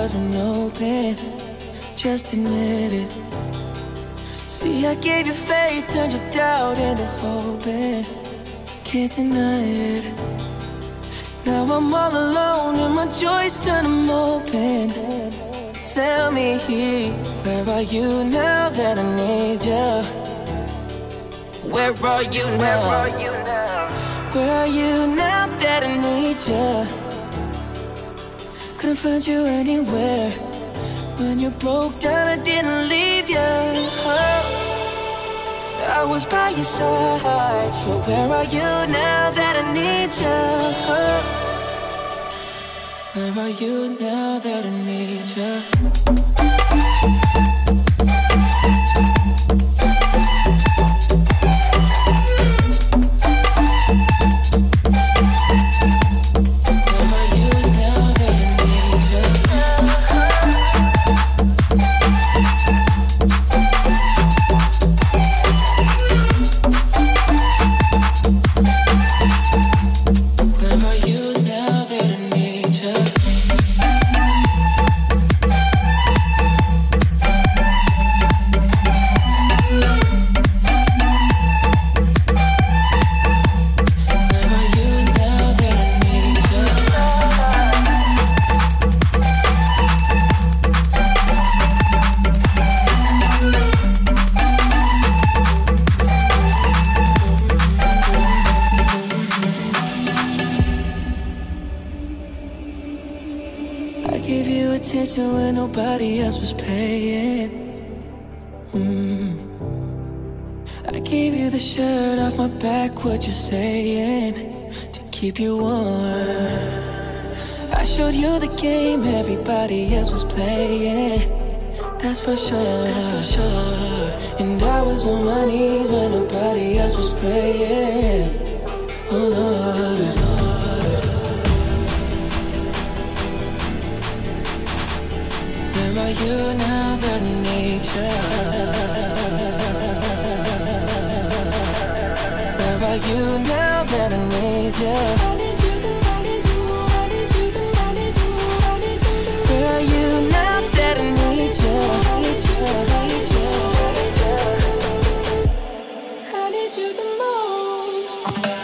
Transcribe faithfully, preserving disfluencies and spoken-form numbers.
wasn't open, just admit it. See, I gave you faith, turned your doubt into hope, and can't deny it. Now I'm all alone and my joys turn them open. Tell me, where are you now that I need you? Where are you now? Where are you now? Where are you now that I need you? Couldn't find you anywhere. When you broke down, I didn't leave you. Oh, I was by your side. So where are you now that I need you? Oh, where are you now that I need you? When nobody else was paying. mm. I gave you the shirt off my back, what you saying, to keep you warm. I showed you the game everybody else was playing. That's for sure, That's for sure. And I was on my knees when nobody else was praying. Oh Lord, where are you now that I need you? Where are you now that I need you? I need you, the I need you, I need you, the I need you, I need you, the where are you now that I need you? I need you, I need you, I need you, I need you the most.